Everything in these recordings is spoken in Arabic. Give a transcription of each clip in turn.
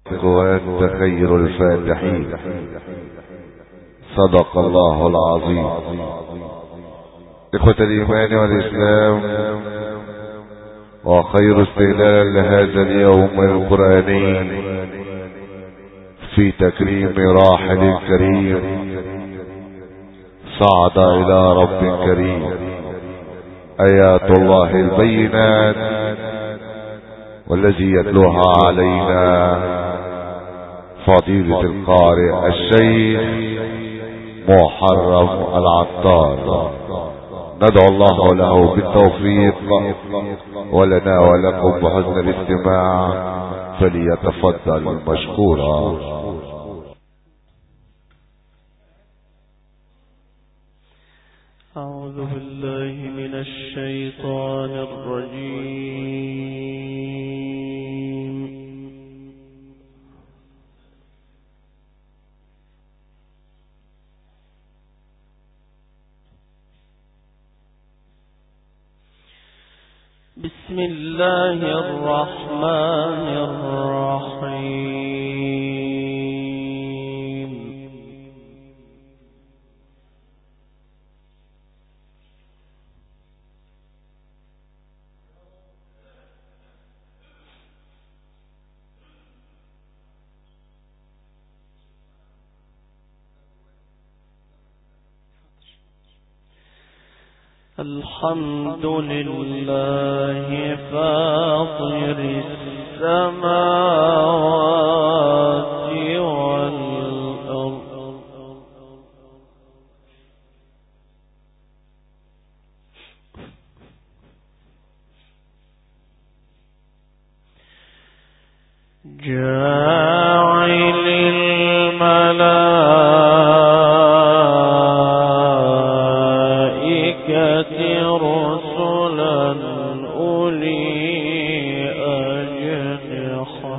وأنت خير الفاتحين. صدق الله العظيم. إخوة الإيمان والإسلام، وخير استهلال لهذا اليوم القرآني في تكريم راحل كريم صعد إلى رب كريم، آيات الله البينات، والذي يتلوها علينا فضيلة القارئ الشيخ محرم العطار. ندعو الله له بالتوفيق ولنا ولكم بحسن الاستماع، فليتفضل مشكورا. أعوذ بالله من الشيطان الرجيم. بسم الله الرحمن الرحيم. الحمد لله فاطر السماوات والأرض، جاعل الملائكة رسلا أولي أجنحة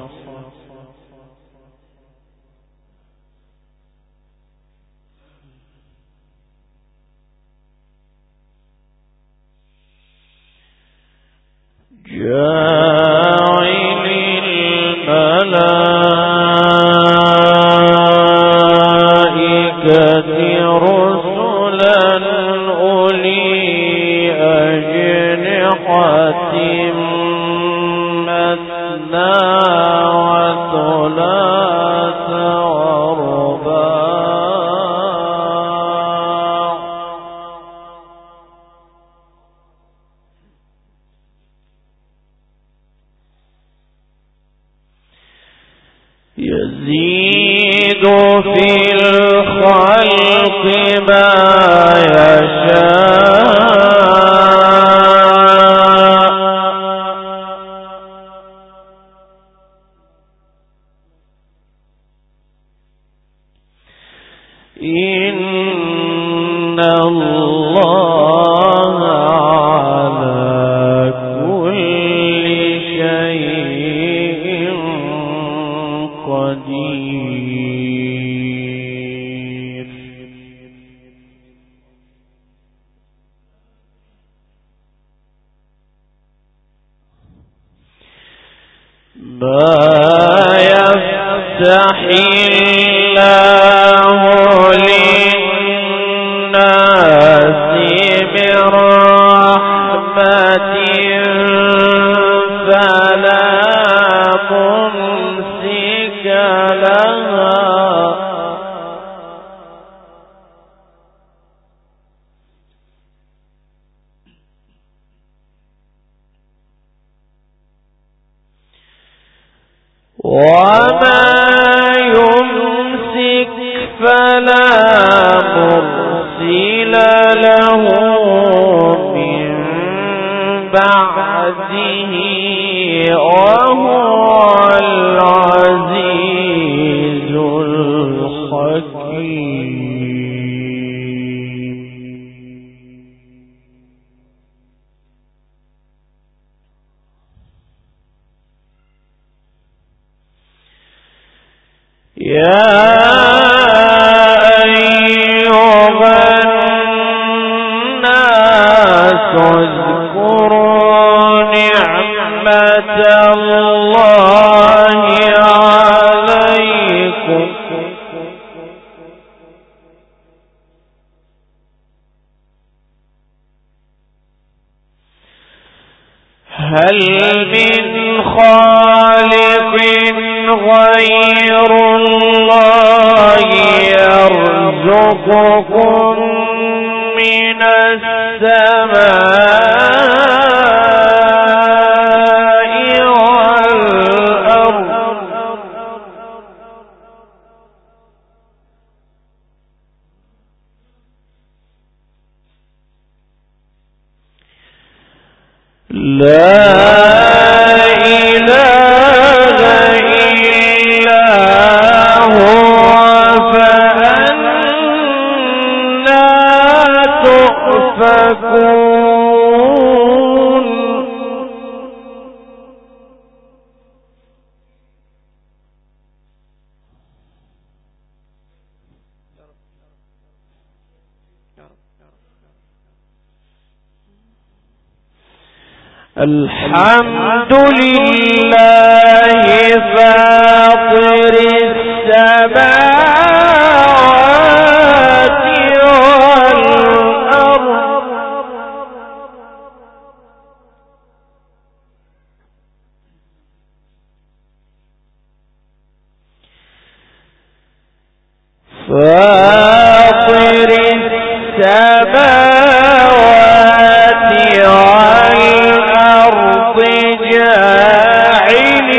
مثنى وثلاث ورباع، يزيد في الخلق ما يشاء، إن الله على كل شيء قدير. ما يفتح الله للناس من رحمة فلا ممسك لها، وما يمسك فلا مرسل له من بعده، وهو العزيز الحكيم. يا أيها الناس اذكروا نعمة الله عليكم هل من خالق غير الله يرزقكم من السماء والأرض لا إله إلا هو فأنا تؤفكون الحمد لله فاطر السماوات والأرض فاطر السماوات والأرض جاعل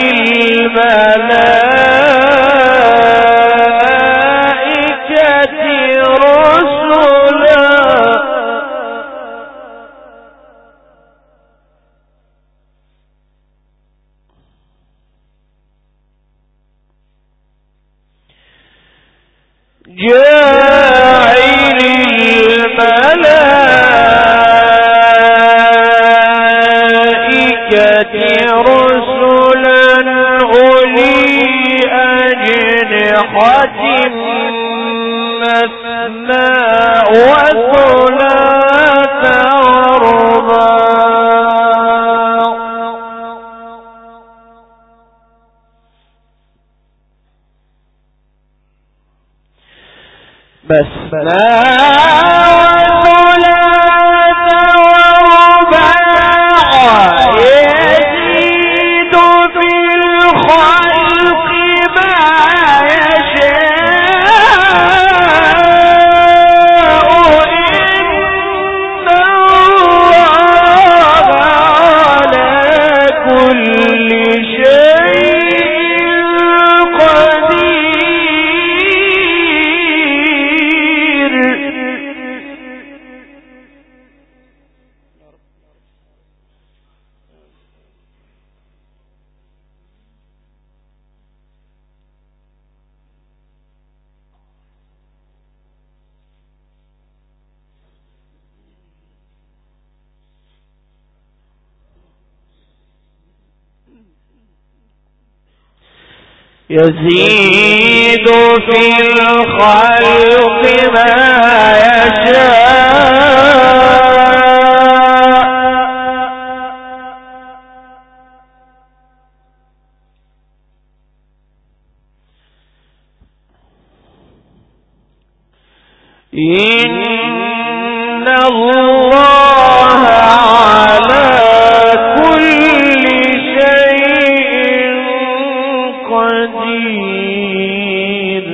الملائكة رسلا جاعل الملائكة رسلا أولي أجنحة مثنى وثلاث ورباع مثنى وثلاث ورباع يزيد في الخلق ما يشاء إن الله على كل شيء قدير. يزيد في الخلق ما يشاء إن الله على كل شيء قدير.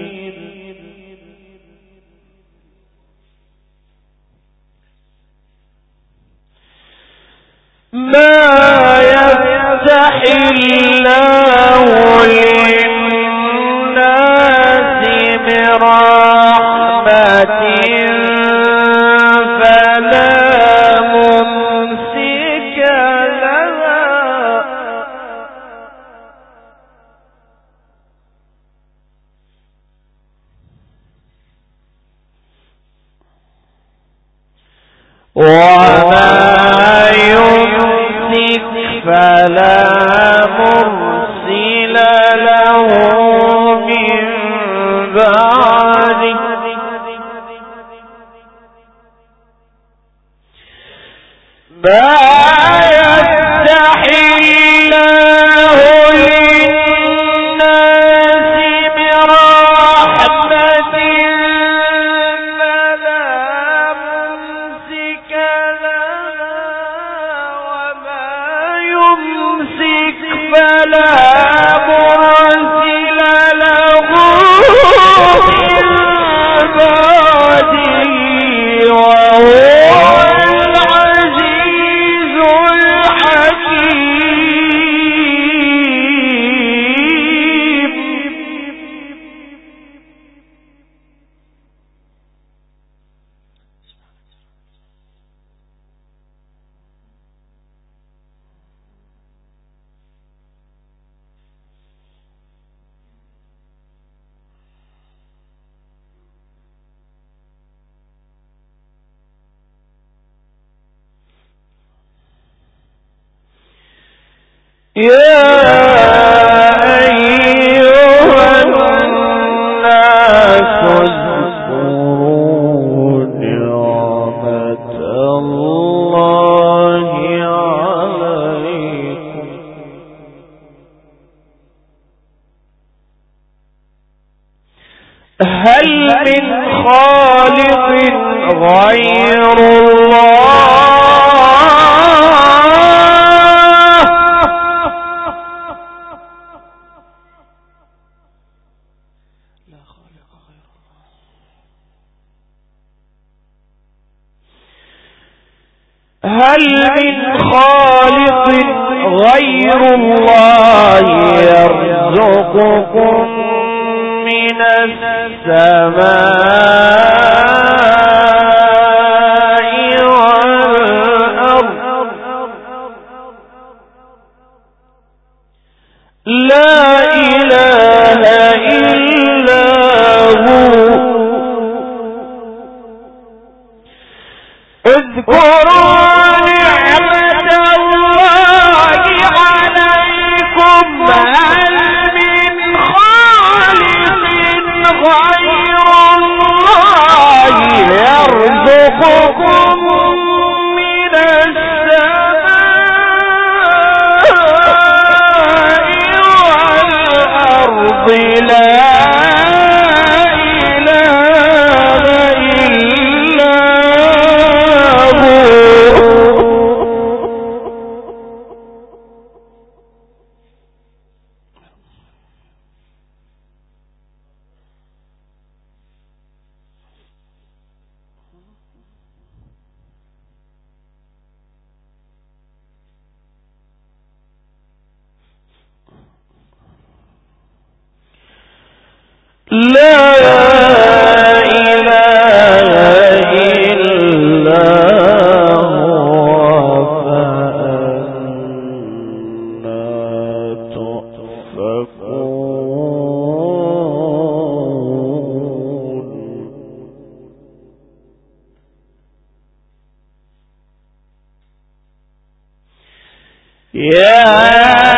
ما يفتح الله للناس من رحمة فلا ممسك لها وما يمسك فلا مرسل له من بعده. ما يفتح الله للناس من رحمة فلا ممسك لها يا أيها الناس اذكروا نعمة الله عليكم هل من خالق غير الله هل من خالق غير الله يرزقكم من السماء والأرض لا إله إلا هو اذكروا نعمة الله عليكم هل من خالق غير الله يرزقكم من السماء والأرض لا لا إله إلا هو فأنا تؤفكون يا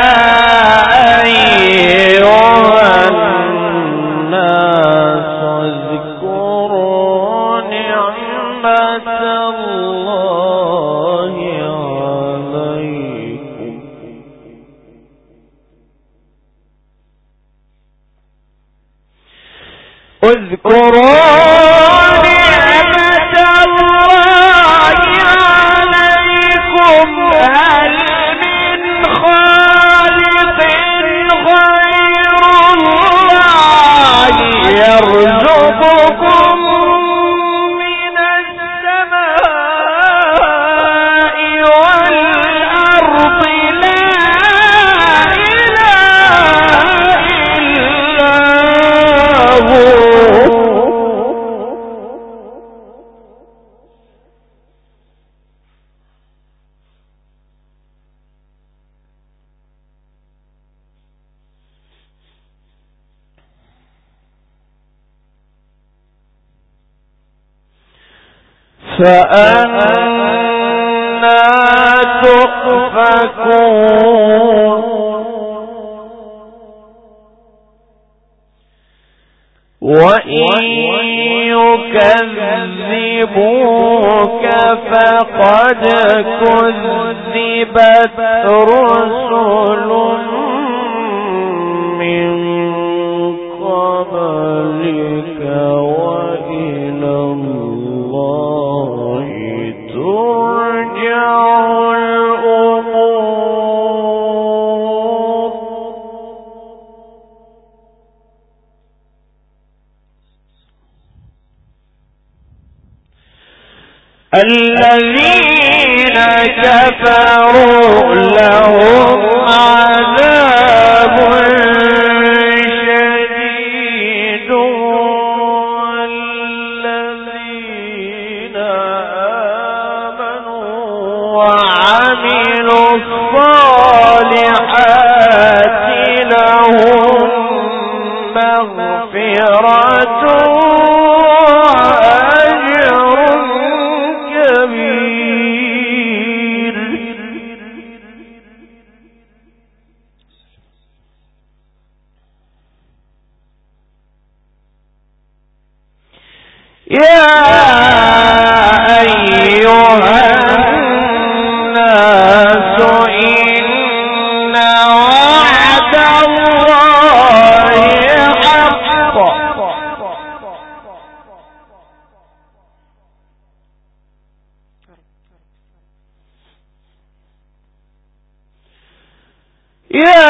اذكروا نعمة الله عليكم هل من خالق غير الله يرزقكم من السماء والأرض لا إله إلا هو فأنا تؤفكون وإن يكذبوك فقد كذبت رسل من قبلك وإلى الله ترجع الأمور الذين كفروا لهم عذاب شديد والذين آمنوا وعملوا الصالحات لهم مغفرة يا أيها الناس إن وعد الله حق يا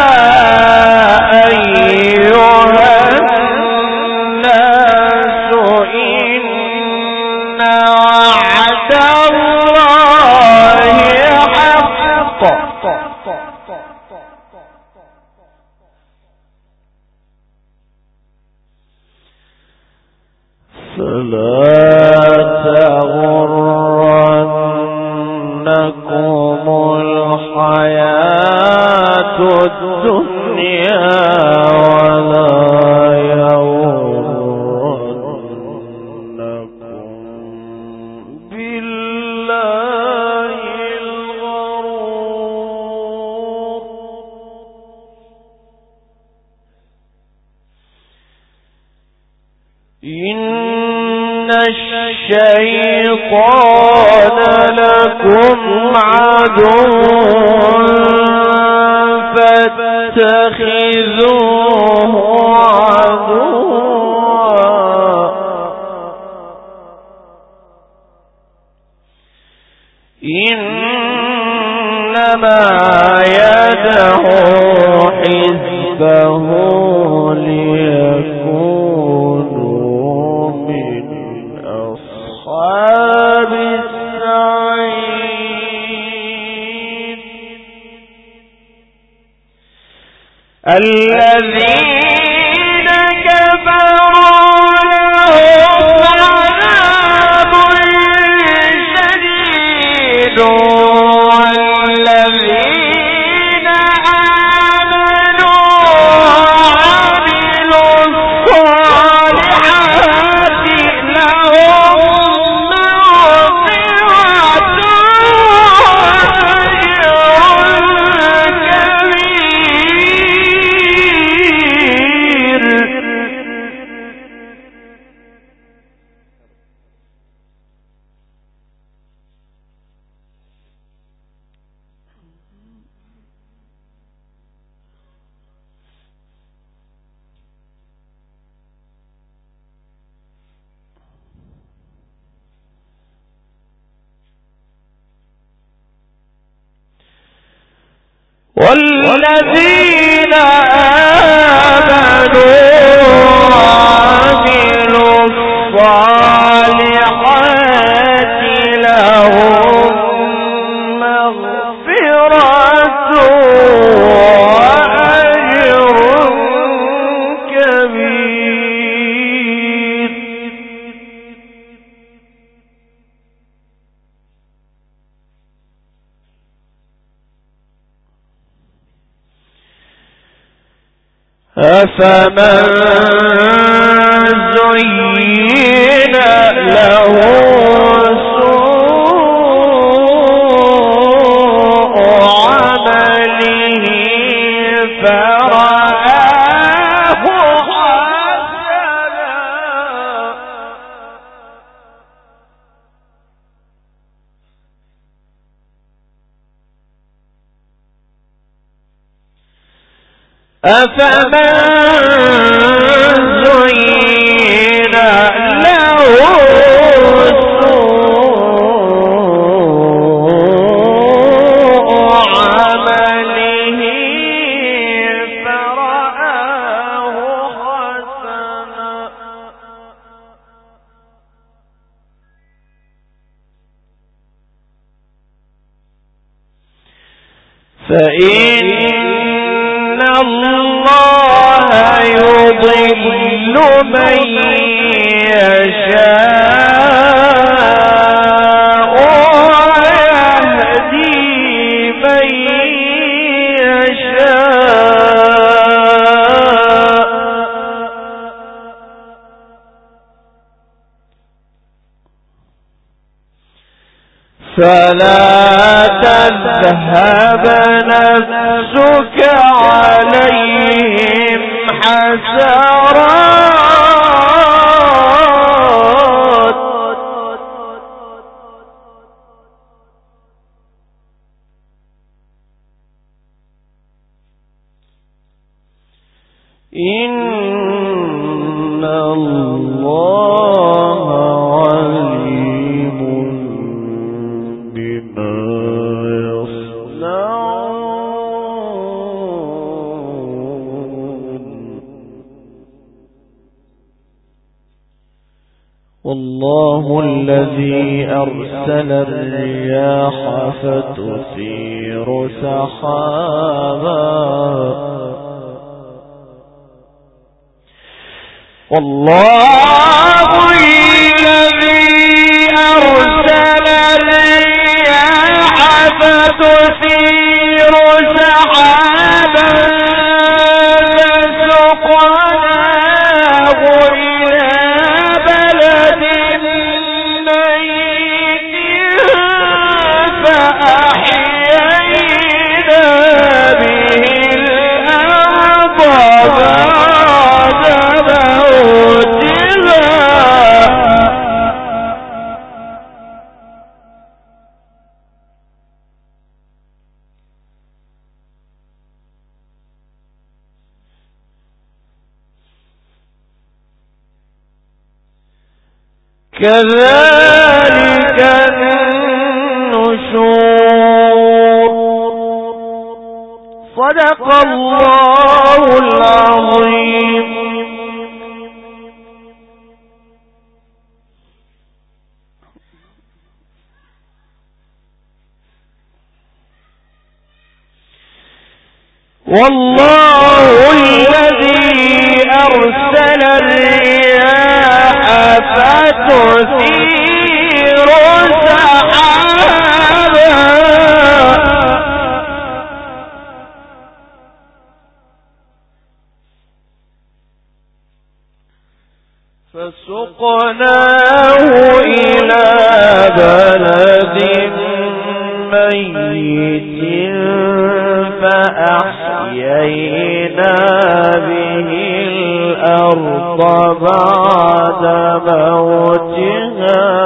إن الشيطان لكم عدو فاتخذوه عدوا إنما يدعو حزبه ليكونوا من أصحاب السعير الذين كفروا لهم عذاب شديد والذين آمنوا وعملوا الصالحات لهم مغفرة والذين آمنوا وعملوا الصالحات لهم مغفرة وأجر كبير أفمن زين له سوء عمله فرآه حسنا أفمن زين له سوء عمله فرآه حسنا فإن الله يضل من يشاء ويهدي من يشاء فلا تذهب نفسك عليهم حسرات إن الله عليم بما يصنعون والله الذي أرسل الرياح فتثير سحابا والله الذي أرسل الرياح فتثير سحابا فسقناه إلى بلد ميت فأحيينا به الأرض كذلك النشور صدق الله العظيم. والله الذي أرسل الرياح فتثير سحابا فسقناه إلى بلد ميت فأحيينا به الأرض بعد موتها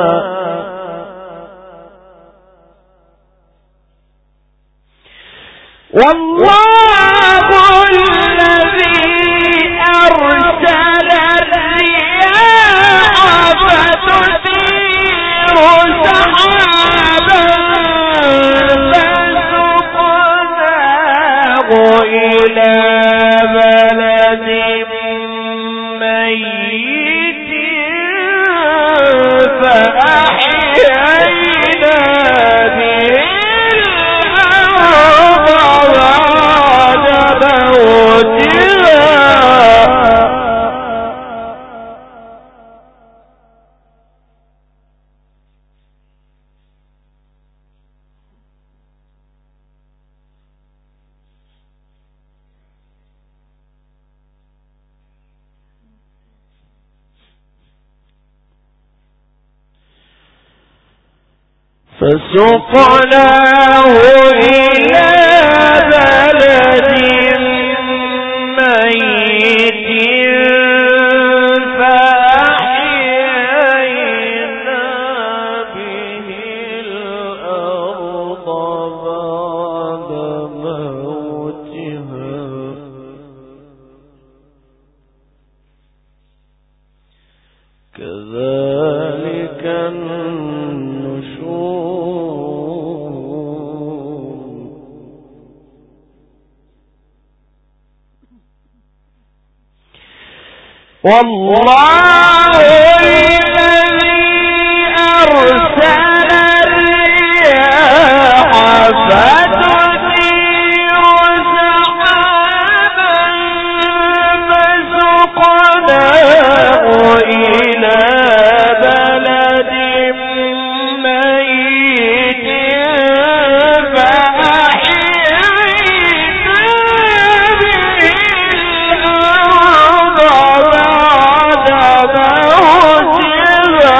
والله الذي أرسل الرياح فتثير سحابا فسقناه إلى بلد ميت فأحيينا به الأرض بعد موتها فسقناه إلى بلد ميت فأحيينا به الأرض بعد موتها كذلك والله الذي أرسل الرياح فتثير سحابا فسقناه إلى بلد ميت فأحيينا به الأرض بعد موتها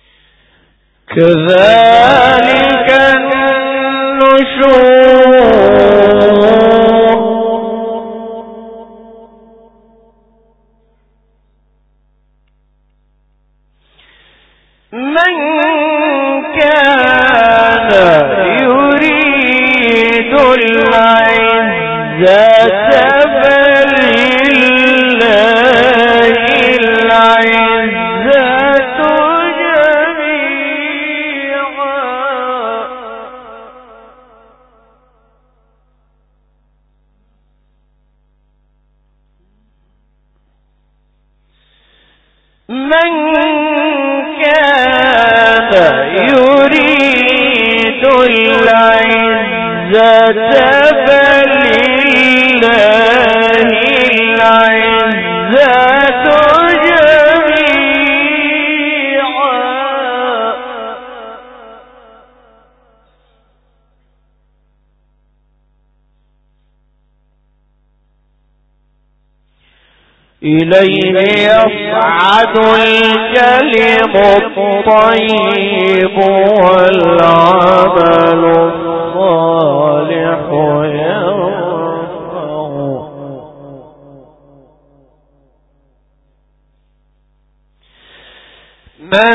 كذلك النشور إليه يصعد الكلم الطيب والعمل الصالح يرفعه من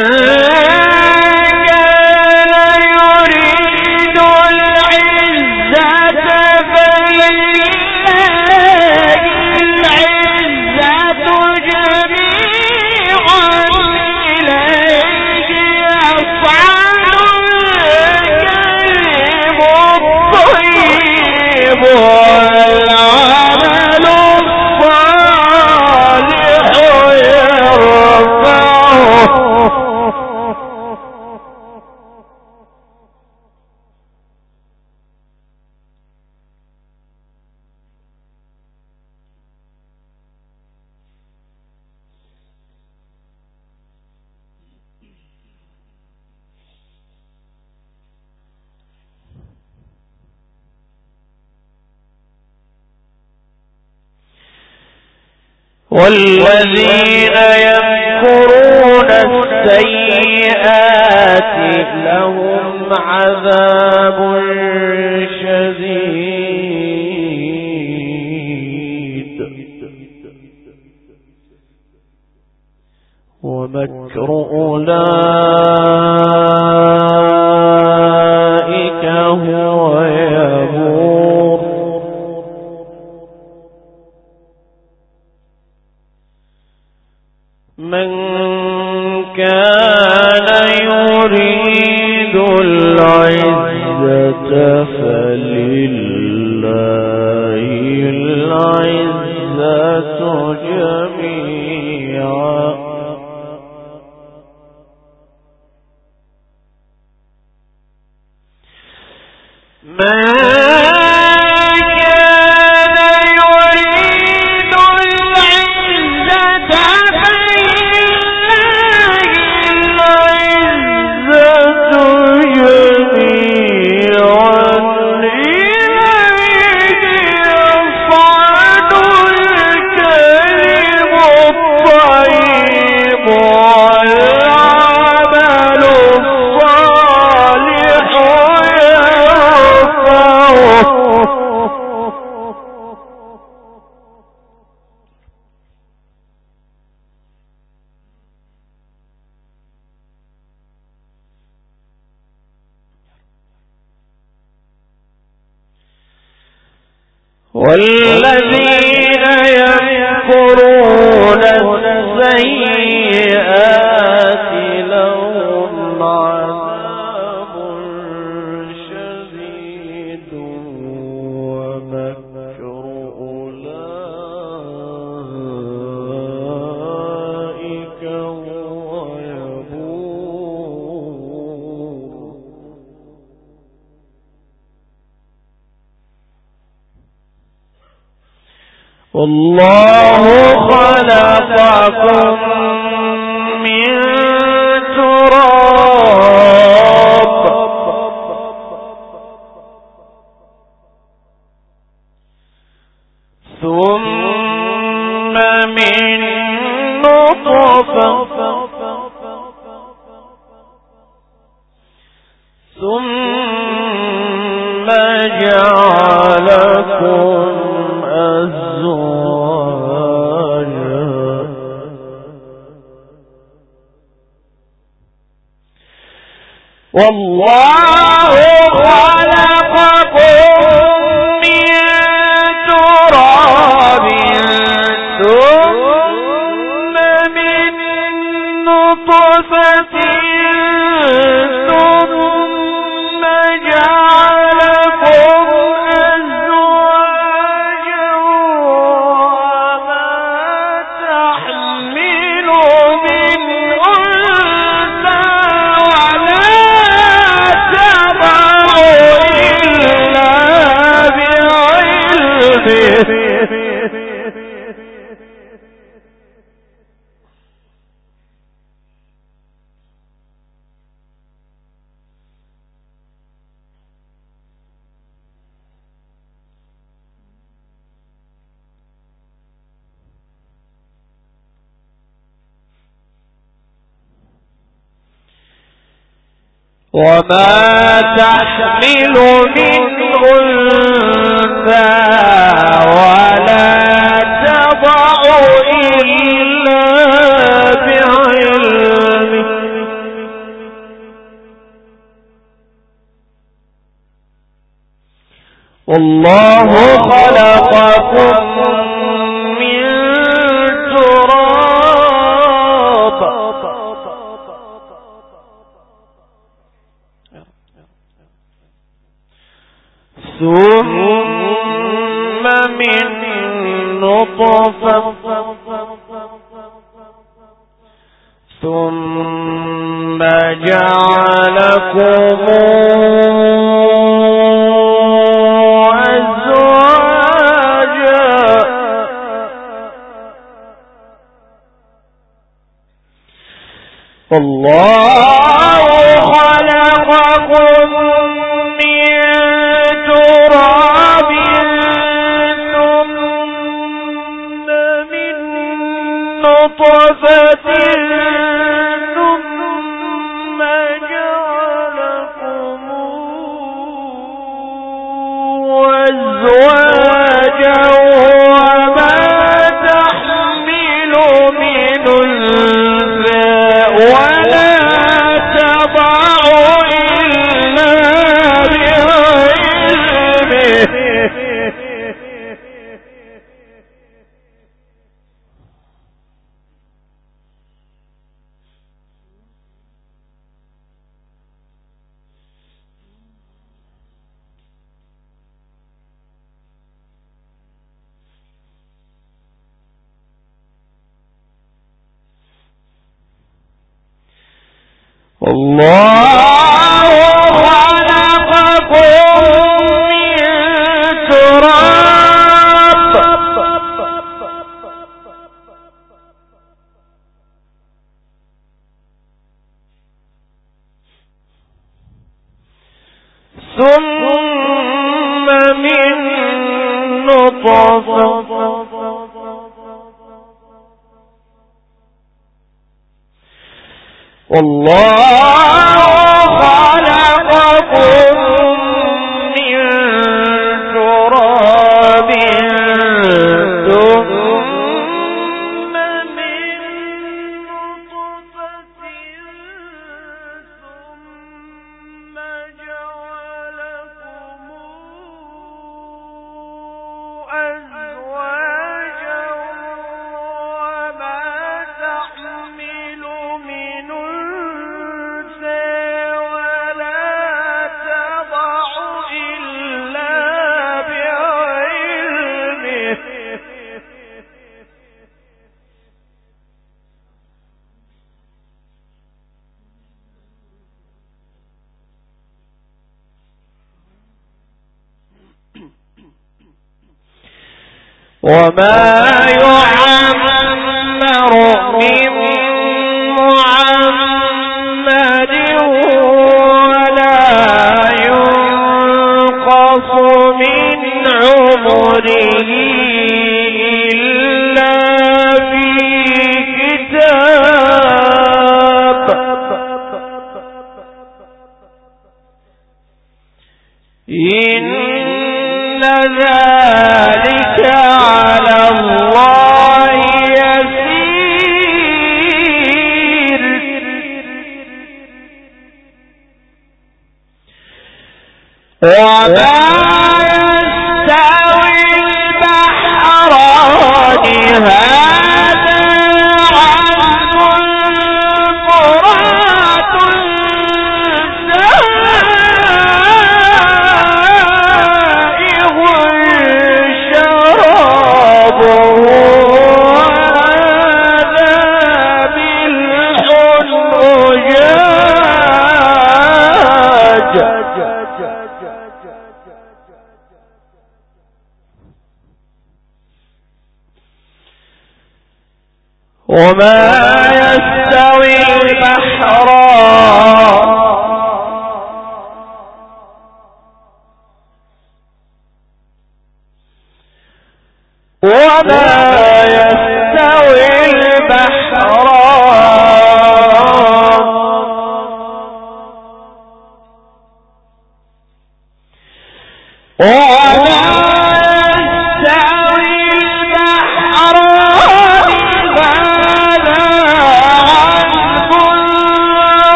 والذين يمكرون السيئات لهم عذاب شديد ومكر أولئك هو يبور من كان يريد العزة فلله العزة جميعا والذين يمكرون السيئات لهم عذاب شديد ومكر أولئك هو يبور والله خلقكم من تراب ثم من نطفة ثم جعلكم والله خلقكم من تراب وما تحمل من أنثى ولا تضع إلا بعلمه والله خلقكم من تراب ثم من نطفة ثم جعلكم أزواجا والله خلقكم من تراب ثم من نطفة ثم جعلكم أزواجا وما تحمل من أنثى ولا تضع إلا بعلمه الله خلقكم من تراب ثم من نطفة والله خلقكم من تراب ثم من نطفة ثم جعلكم أزواجا وما تحمل من وما يعمر من معمر ولا ينقص من عمره إلا في كتاب إن ذلك على الله يسير وما يستوي البحران هذا عذب فرات سائغ شرابه وهذا ملح أجاج وما يستوي البحران وما يستوي البحران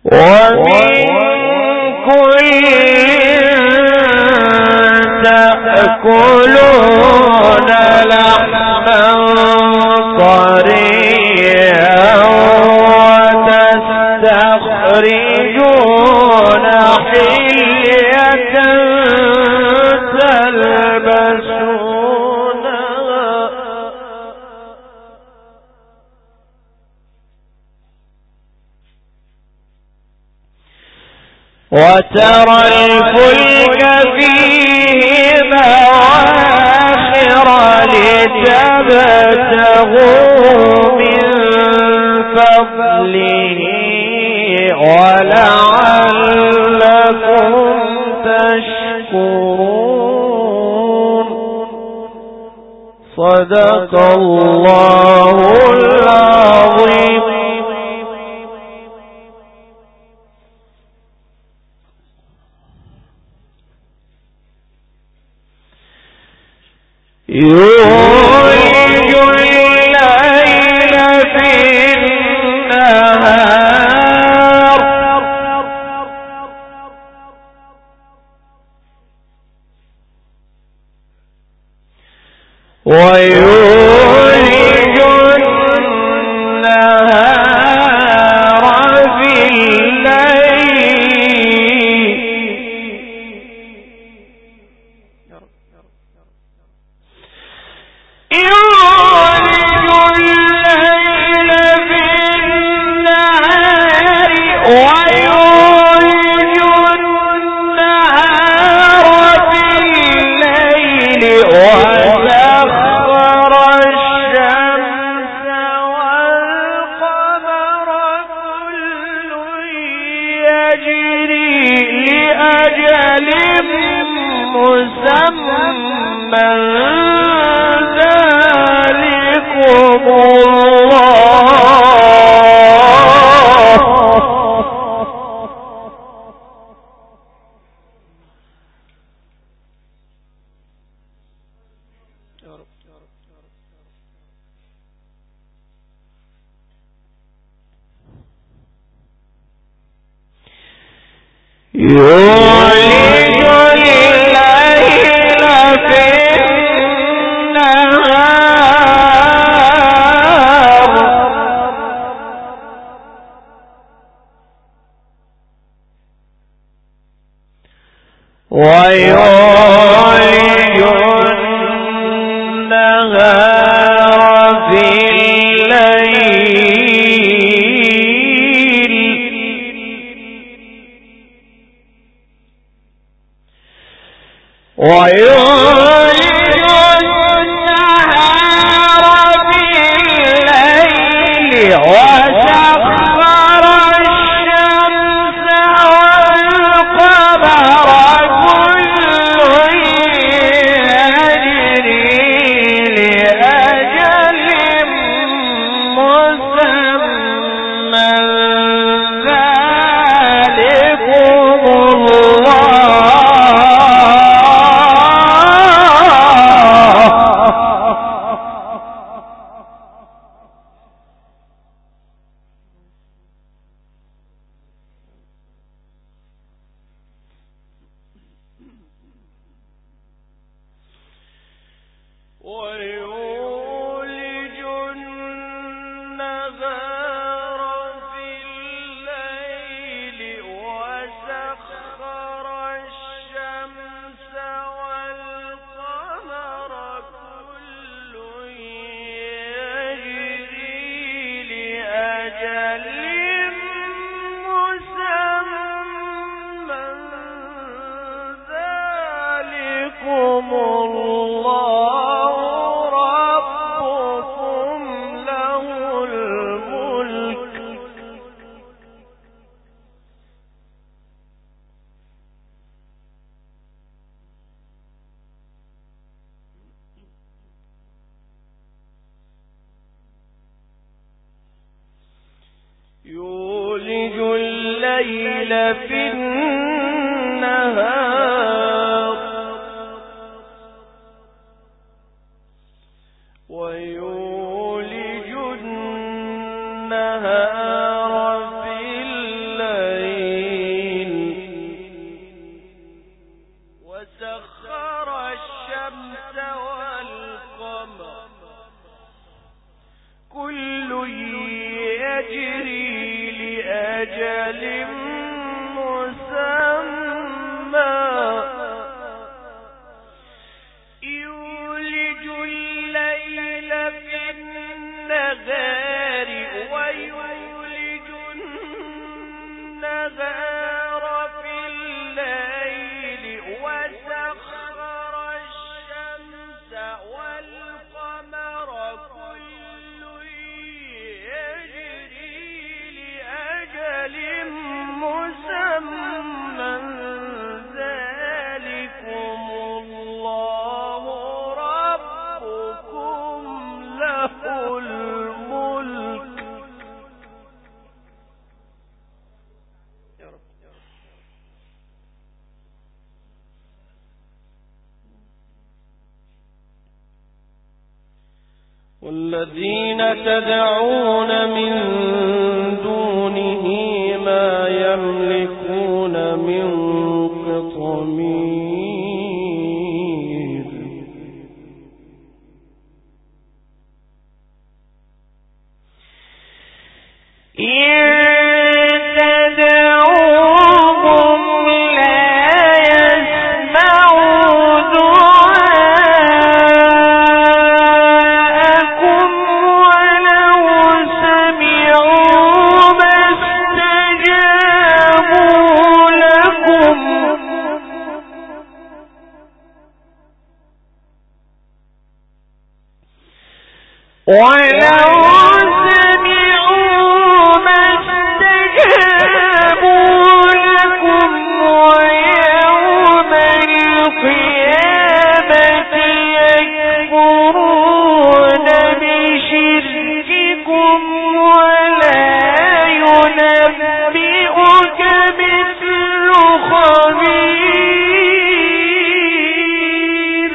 ومن كل تأكلون لحما طريا وتستخرجون حلية تلبسونها وترى الفلك فيه مواخر لتبتغوا من فضله ولعلكم تشكرون. صدق الله العظيم. يولج الليل في النهار ويولج النهار في الليل يولج الليل في النهار ويولج النهار في الليل ويولج النهار في الليل وسخر الشمس والقمر كل يجري لأجل مسمى ذلكم ويولج النهار في الليل وسخر الشمس والقمر كل يجري لأجل مسمى ذلكم يولج الليل في النهار ويولج النهار في الليل وسخر الشمس والقمر كل يجري لأجل مسمى يولج الليل في النهار ويولج النهار في الليل وسخر الشمس والقمر كل يجري لأجل مسمى ذلكم الله ربكم له الملك. يا رب والذين تدعون من دونه ما يملكون من قطمير تدعوهم لا يسمعوا دعاءكم ولو سمعوا ما استجابوا لكم ولو ويوم القيامة يكفرون بشرككم ولا ينبئك مثل خبير.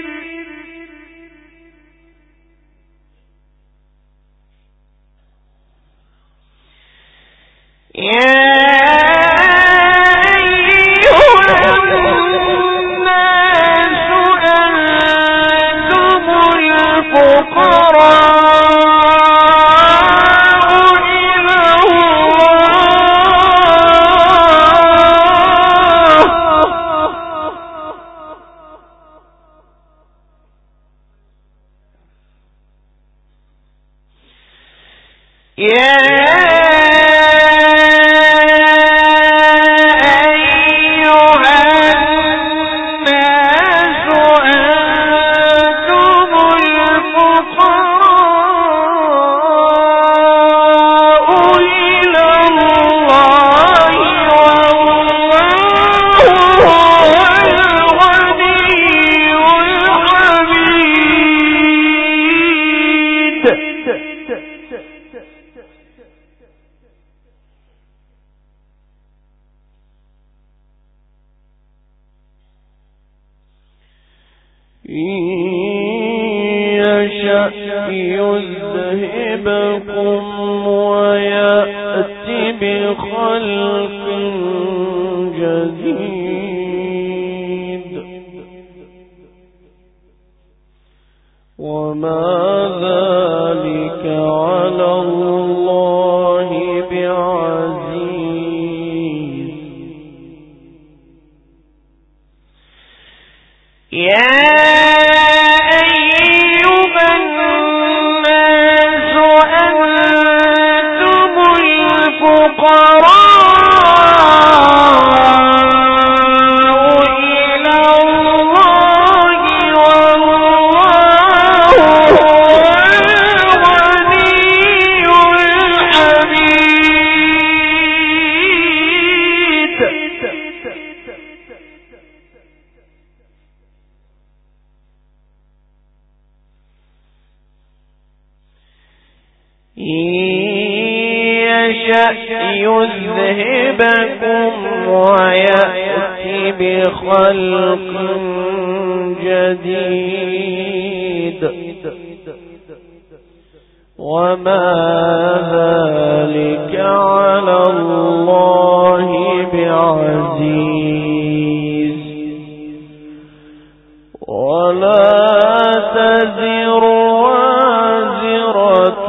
يذهبكم ويأتي بخلق جديد وما ذلك على الله بعزيز. يذهبكم ويأتي بخلق جديد وما ذلك على الله بعزيز. ولا تزر وازرة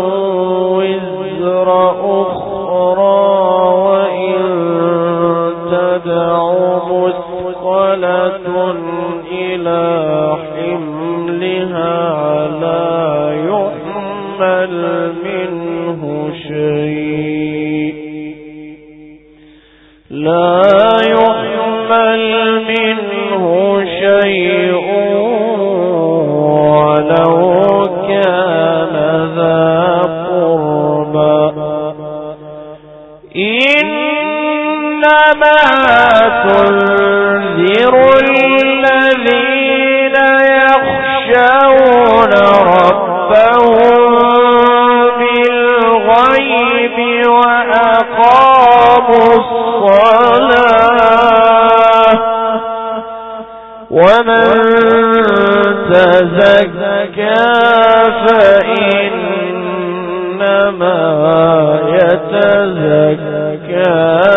وزر أخرى وإن تدع مثقلة إلى حملها لا يحمل منه شيء ولو كان ذا قربى إنما تنذر الذين يخشون ربهم بالغيب وأقاموا الصلاة ومن تزكى فإنما يتزكى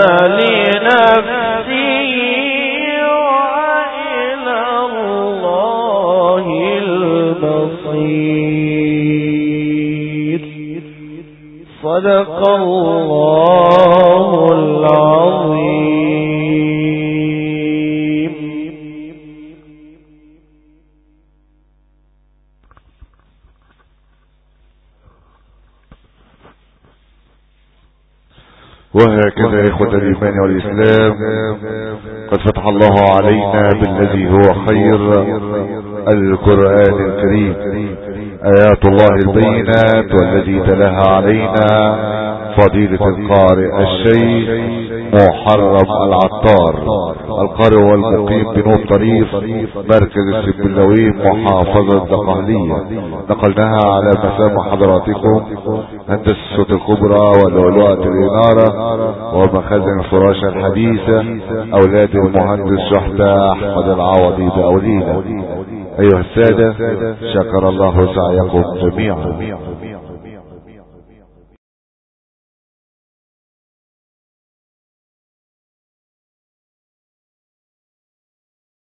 لنفسه وإلى الله المصير. صدق الله العظيم. وهكذا إخوة الإيمان والإسلام قد فتح الله علينا بالذي هو خير القرآن الكريم، آيات الله البينات، والذي تلاها علينا فضيلة القارئ الشيخ محرم العطار، القارئ والمقيم بنوب طريف مركز السبلاوي محافظة الدقهلية. نقلناها على مسامع حضراتكم هندسة الكبرى ولؤلؤة الإنارة ومخازن الفراشة الحديثة أولاد المهندس شحتة أحمد العوضي بأولينا. أيها السادة، شكر الله سعيكم جميعا.